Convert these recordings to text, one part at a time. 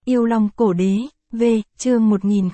Yêu Long Cổ Đế, V, chương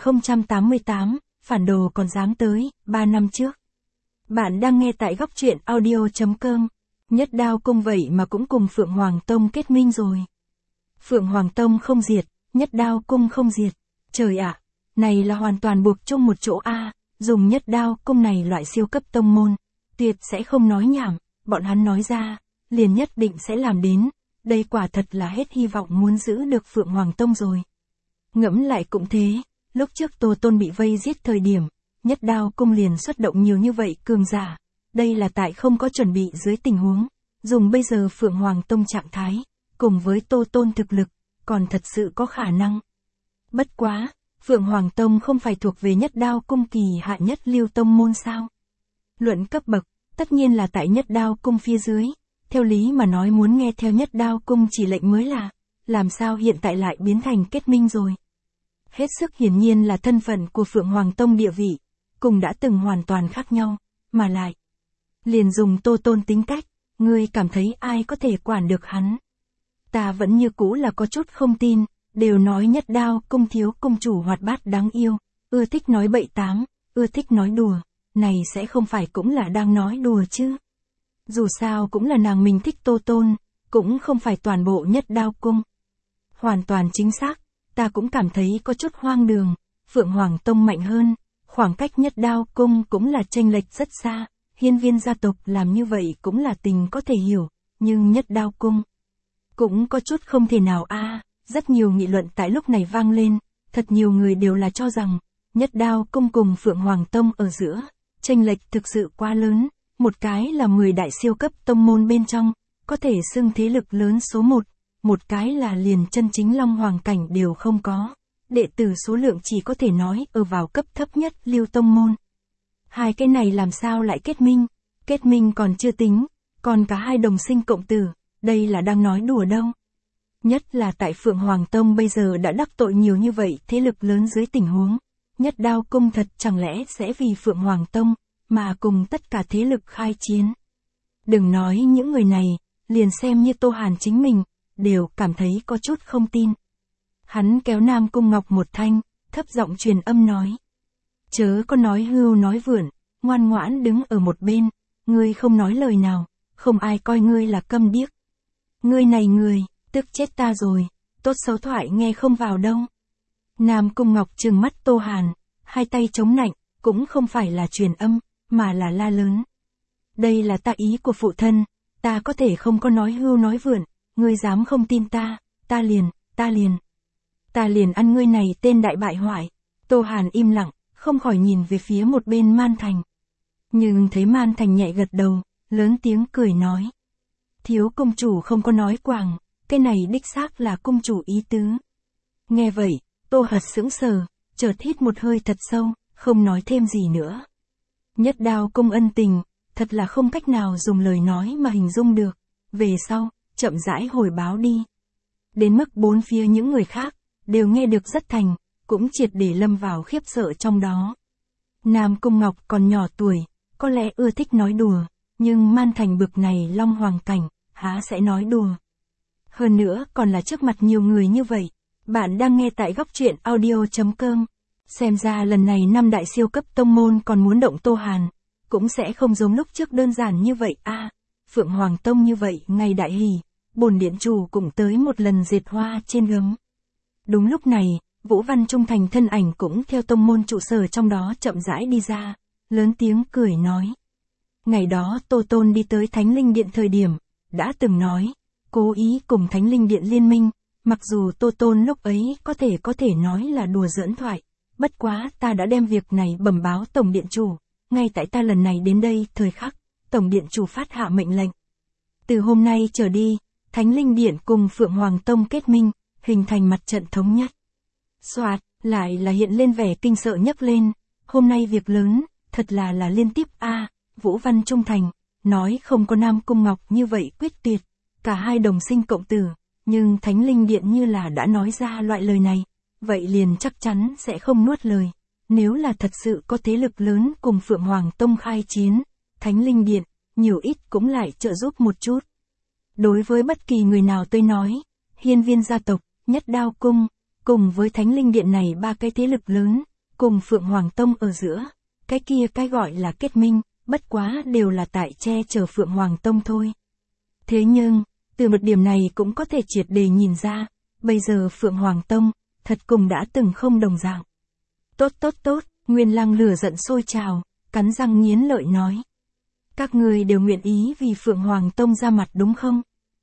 1088, phản đồ còn dám tới, 3 năm trước. Bạn đang nghe tại góc truyện audio.com. Nhất Đao Cung vậy mà cũng cùng Phượng Hoàng Tông kết minh rồi. Phượng Hoàng Tông không diệt, Nhất Đao Cung không diệt. Trời ạ, này là hoàn toàn buộc chung một chỗ a. Dùng Nhất Đao Cung này loại siêu cấp tông môn, tuyệt sẽ không nói nhảm, bọn hắn nói ra, liền nhất định sẽ làm đến. Đây quả thật là hết hy vọng muốn giữ được Phượng Hoàng Tông rồi. Ngẫm lại cũng thế, lúc trước Tô Tôn bị vây giết thời điểm, Nhất Đao Cung liền xuất động nhiều như vậy cường giả. Đây là tại không có chuẩn bị dưới tình huống, dùng bây giờ Phượng Hoàng Tông trạng thái, cùng với Tô Tôn thực lực, còn thật sự có khả năng. Bất quá, Phượng Hoàng Tông không phải thuộc về Nhất Đao Cung kỳ hạ nhất lưu tông môn sao? Luận cấp bậc, tất nhiên là tại Nhất Đao Cung phía dưới. Theo lý mà nói muốn nghe theo Nhất Đao Cung chỉ lệnh mới là, làm sao hiện tại lại biến thành kết minh rồi. Hết sức hiển nhiên là thân phận của Phượng Hoàng Tông địa vị, cùng đã từng hoàn toàn khác nhau, mà lại. Liền dùng Tô Tôn tính cách, ngươi cảm thấy ai có thể quản được hắn. Ta vẫn như cũ là có chút không tin, đều nói Nhất Đao Cung thiếu cung chủ hoạt bát đáng yêu, ưa thích nói bậy tám, ưa thích nói đùa, này sẽ không phải cũng là đang nói đùa chứ. Dù sao cũng là nàng mình thích Tô Tôn, cũng không phải toàn bộ Nhất Đao Cung. Hoàn toàn chính xác, ta cũng cảm thấy có chút hoang đường, Phượng Hoàng Tông mạnh hơn, khoảng cách Nhất Đao Cung cũng là chênh lệch rất xa, hiên viên gia tộc làm như vậy cũng là tình có thể hiểu, nhưng Nhất Đao Cung cũng có chút không thể nào a. Rất nhiều nghị luận tại lúc này vang lên, thật nhiều người đều là cho rằng, Nhất Đao Cung cùng Phượng Hoàng Tông ở giữa, chênh lệch thực sự quá lớn. Một cái là 10 đại siêu cấp tông môn bên trong, có thể xưng thế lực lớn số 1 cái là liền chân chính Long Hoàng cảnh đều không có. Đệ tử số lượng chỉ có thể nói ở vào cấp thấp nhất lưu tông môn. Hai cái này làm sao lại kết minh còn chưa tính, còn cả hai đồng sinh cộng tử, đây là đang nói đùa đâu. Nhất là tại Phượng Hoàng Tông bây giờ đã đắc tội nhiều như vậy thế lực lớn dưới tình huống. Nhất Đao Cung thật chẳng lẽ sẽ vì Phượng Hoàng Tông mà cùng tất cả thế lực khai chiến. Đừng nói những người này, liền xem như Tô Hàn chính mình, đều cảm thấy có chút không tin. Hắn kéo Nam Cung Ngọc một thanh, thấp giọng truyền âm nói. Chớ có nói hưu nói vượn, ngoan ngoãn đứng ở một bên, ngươi không nói lời nào, không ai coi ngươi là câm điếc. Ngươi này người, tức chết ta rồi, tốt xấu thoại nghe không vào đâu. Nam Cung Ngọc trừng mắt Tô Hàn, hai tay chống nạnh, cũng không phải là truyền âm, mà là la lớn. Đây là ta ý của phụ thân, ta có thể không có nói hưu nói vượn, ngươi dám không tin ta liền ăn ngươi này tên đại bại hoại. Tô Hàn im lặng, không khỏi nhìn về phía một bên Man Thành. Nhưng thấy Man Thành nhẹ gật đầu, lớn tiếng cười nói. Thiếu công chủ không có nói quàng, cái này đích xác là công chủ ý tứ. Nghe vậy, Tô Hật sững sờ, chợt hít một hơi thật sâu, không nói thêm gì nữa. Nhất Đao Cung ân tình, thật là không cách nào dùng lời nói mà hình dung được. Về sau, chậm rãi hồi báo đi. Đến mức bốn phía những người khác, đều nghe được rất thành, cũng triệt để lâm vào khiếp sợ trong đó. Nam Cung Ngọc còn nhỏ tuổi, có lẽ ưa thích nói đùa, nhưng Man Thành bực này Long Hoàng cảnh, há sẽ nói đùa. Hơn nữa còn là trước mặt nhiều người như vậy. Bạn đang nghe tại góc truyện audio.com. Xem ra lần này 5 đại siêu cấp tông môn còn muốn động Tô Hàn, cũng sẽ không giống lúc trước đơn giản như vậy a. Phượng Hoàng Tông như vậy, ngày đại hỷ, bổn điện chủ cũng tới một lần dệt hoa trên gấm. Đúng lúc này, Vũ Văn Trung Thành thân ảnh cũng theo tông môn trụ sở trong đó chậm rãi đi ra, lớn tiếng cười nói. Ngày đó Tô Tôn đi tới Thánh Linh Điện thời điểm, đã từng nói, cố ý cùng Thánh Linh Điện liên minh, mặc dù Tô Tôn lúc ấy có thể nói là đùa giỡn thoại. Bất quá ta đã đem việc này bẩm báo Tổng Điện Chủ, ngay tại ta lần này đến đây thời khắc, Tổng Điện Chủ phát hạ mệnh lệnh. Từ hôm nay trở đi, Thánh Linh Điện cùng Phượng Hoàng Tông kết minh, hình thành mặt trận thống nhất. Soạt, lại là hiện lên vẻ kinh sợ nhấc lên, hôm nay việc lớn, thật là liên tiếp a. Vũ Văn Trung Thành, nói không có Nam Cung Ngọc như vậy quyết tuyệt, cả hai đồng sinh cộng tử, nhưng Thánh Linh Điện như là đã nói ra loại lời này. Vậy liền chắc chắn sẽ không nuốt lời. Nếu là thật sự có thế lực lớn cùng Phượng Hoàng Tông khai chiến, Thánh Linh Điện, nhiều ít cũng lại trợ giúp một chút. Đối với bất kỳ người nào tôi nói, hiên viên gia tộc, Nhất Đao Cung, cùng với Thánh Linh Điện này ba cái thế lực lớn, cùng Phượng Hoàng Tông ở giữa, cái kia cái gọi là kết minh, bất quá đều là tại che chở Phượng Hoàng Tông thôi. Thế nhưng, từ một điểm này cũng có thể triệt để nhìn ra, bây giờ Phượng Hoàng Tông, thật cùng đã từng không đồng dạng. Tốt, Nguyên Lăng lửa giận sôi trào, cắn răng nghiến lợi nói. Các người đều nguyện ý vì Phượng Hoàng Tông ra mặt đúng không?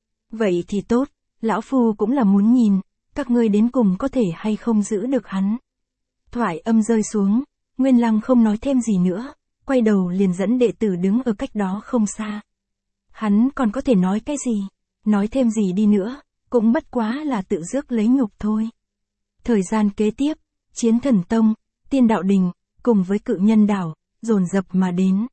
Vậy thì tốt, lão phu cũng là muốn nhìn, các ngươi đến cùng có thể hay không giữ được hắn. Thoại âm rơi xuống, Nguyên Lăng không nói thêm gì nữa, quay đầu liền dẫn đệ tử đứng ở cách đó không xa. Hắn còn có thể nói cái gì? Nói thêm gì đi nữa, cũng bất quá là tự rước lấy nhục thôi. Thời gian kế tiếp, Chiến Thần Tông, Tiên Đạo Đình, cùng với Cự Nhân Đảo, dồn dập mà đến.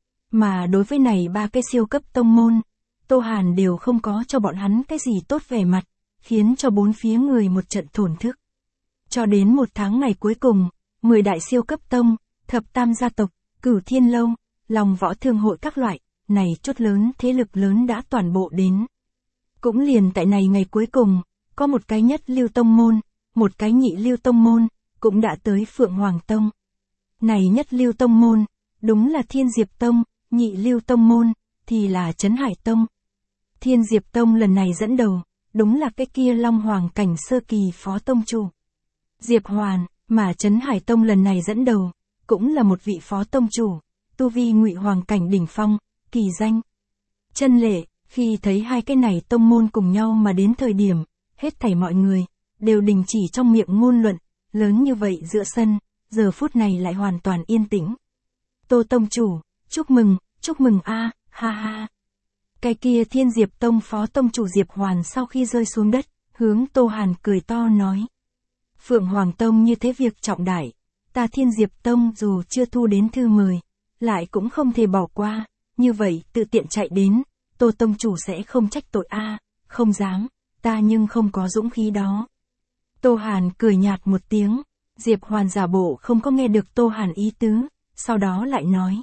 Mà đối với này ba cái siêu cấp tông môn, Tô Hàn đều không có cho bọn hắn cái gì tốt vẻ mặt, khiến cho bốn phía người một trận thổn thức. Cho đến một tháng ngày cuối cùng, 10 đại siêu cấp tông, thập tam gia tộc, Cửu Thiên Lâu, Long Võ Thương hội các loại, này chút lớn thế lực lớn đã toàn bộ đến. Cũng liền tại này ngày cuối cùng, có một cái nhất lưu tông môn, một cái nhị lưu tông môn, cũng đã tới Phượng Hoàng Tông. Này nhất lưu tông môn, đúng là Thiên Diệp Tông, nhị lưu tông môn, thì là Trấn Hải Tông. Thiên Diệp Tông lần này dẫn đầu, đúng là cái kia Long Hoàng cảnh sơ kỳ phó tông chủ Diệp Hoàn, mà Trấn Hải Tông lần này dẫn đầu, cũng là một vị phó tông chủ, tu vi Ngụy Hoàng cảnh đỉnh phong, kỳ danh Chân Lệ. Khi thấy hai cái này tông môn cùng nhau mà đến thời điểm, hết thảy mọi người đều đình chỉ trong miệng ngôn luận, lớn như vậy giữa sân, giờ phút này lại hoàn toàn yên tĩnh. Tô tông chủ, chúc mừng a, ha ha. Cái kia Thiên Diệp Tông phó tông chủ Diệp Hoàn sau khi rơi xuống đất, hướng Tô Hàn cười to nói. Phượng Hoàng Tông như thế việc trọng đại, ta Thiên Diệp Tông dù chưa thu đến thư mời, lại cũng không thể bỏ qua, như vậy tự tiện chạy đến, Tô tông chủ sẽ không trách tội a, không dám, ta nhưng không có dũng khí đó. Tô Hàn cười nhạt một tiếng, Diệp Hoàn giả bộ không có nghe được Tô Hàn ý tứ, sau đó lại nói.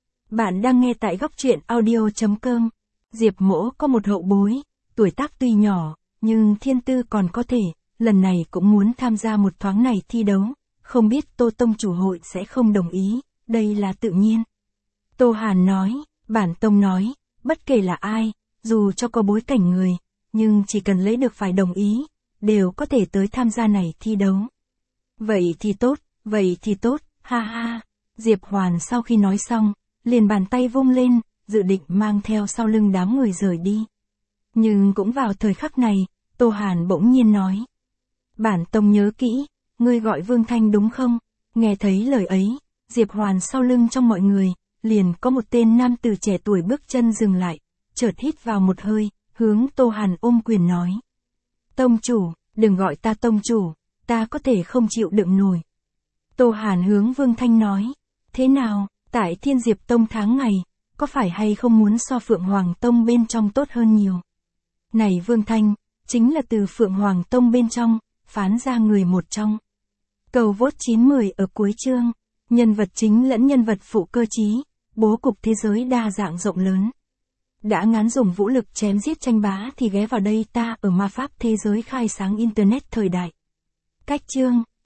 Bạn đang nghe tại góc truyện audio.com. Diệp Mỗ có một hậu bối, tuổi tác tuy nhỏ, nhưng thiên tư còn có thể, lần này cũng muốn tham gia một thoáng này thi đấu, không biết Tô tông chủ hội sẽ không đồng ý, đây là tự nhiên. Tô Hàn nói, bản tông nói, bất kể là ai, dù cho có bối cảnh người, nhưng chỉ cần lấy được phải đồng ý, đều có thể tới tham gia này thi đấu. Vậy thì tốt, ha ha. Diệp Hoàn sau khi nói xong, liền bàn tay vung lên, dự định mang theo sau lưng đám người rời đi. Nhưng cũng vào thời khắc này, Tô Hàn bỗng nhiên nói. Bản tông nhớ kỹ, ngươi gọi Vương Thanh đúng không? Nghe thấy lời ấy, Diệp Hoàn sau lưng trong mọi người, liền có một tên nam tử trẻ tuổi bước chân dừng lại, chợt hít vào một hơi, hướng Tô Hàn ôm quyền nói. Tông chủ, đừng gọi ta tông chủ, ta có thể không chịu đựng nổi. Tô Hàn hướng Vương Thanh nói, thế nào, tại Thiên Diệp Tông tháng ngày, có phải hay không muốn so Phượng Hoàng Tông bên trong tốt hơn nhiều? Này Vương Thanh, chính là từ Phượng Hoàng Tông bên trong, phán ra người một trong. Cầu vote 9/10 ở cuối chương, nhân vật chính lẫn nhân vật phụ cơ trí, bố cục thế giới đa dạng rộng lớn. Đã ngán dùng vũ lực chém giết tranh bá thì ghé vào đây ta ở ma pháp thế giới khai sáng Internet thời đại. Cách chương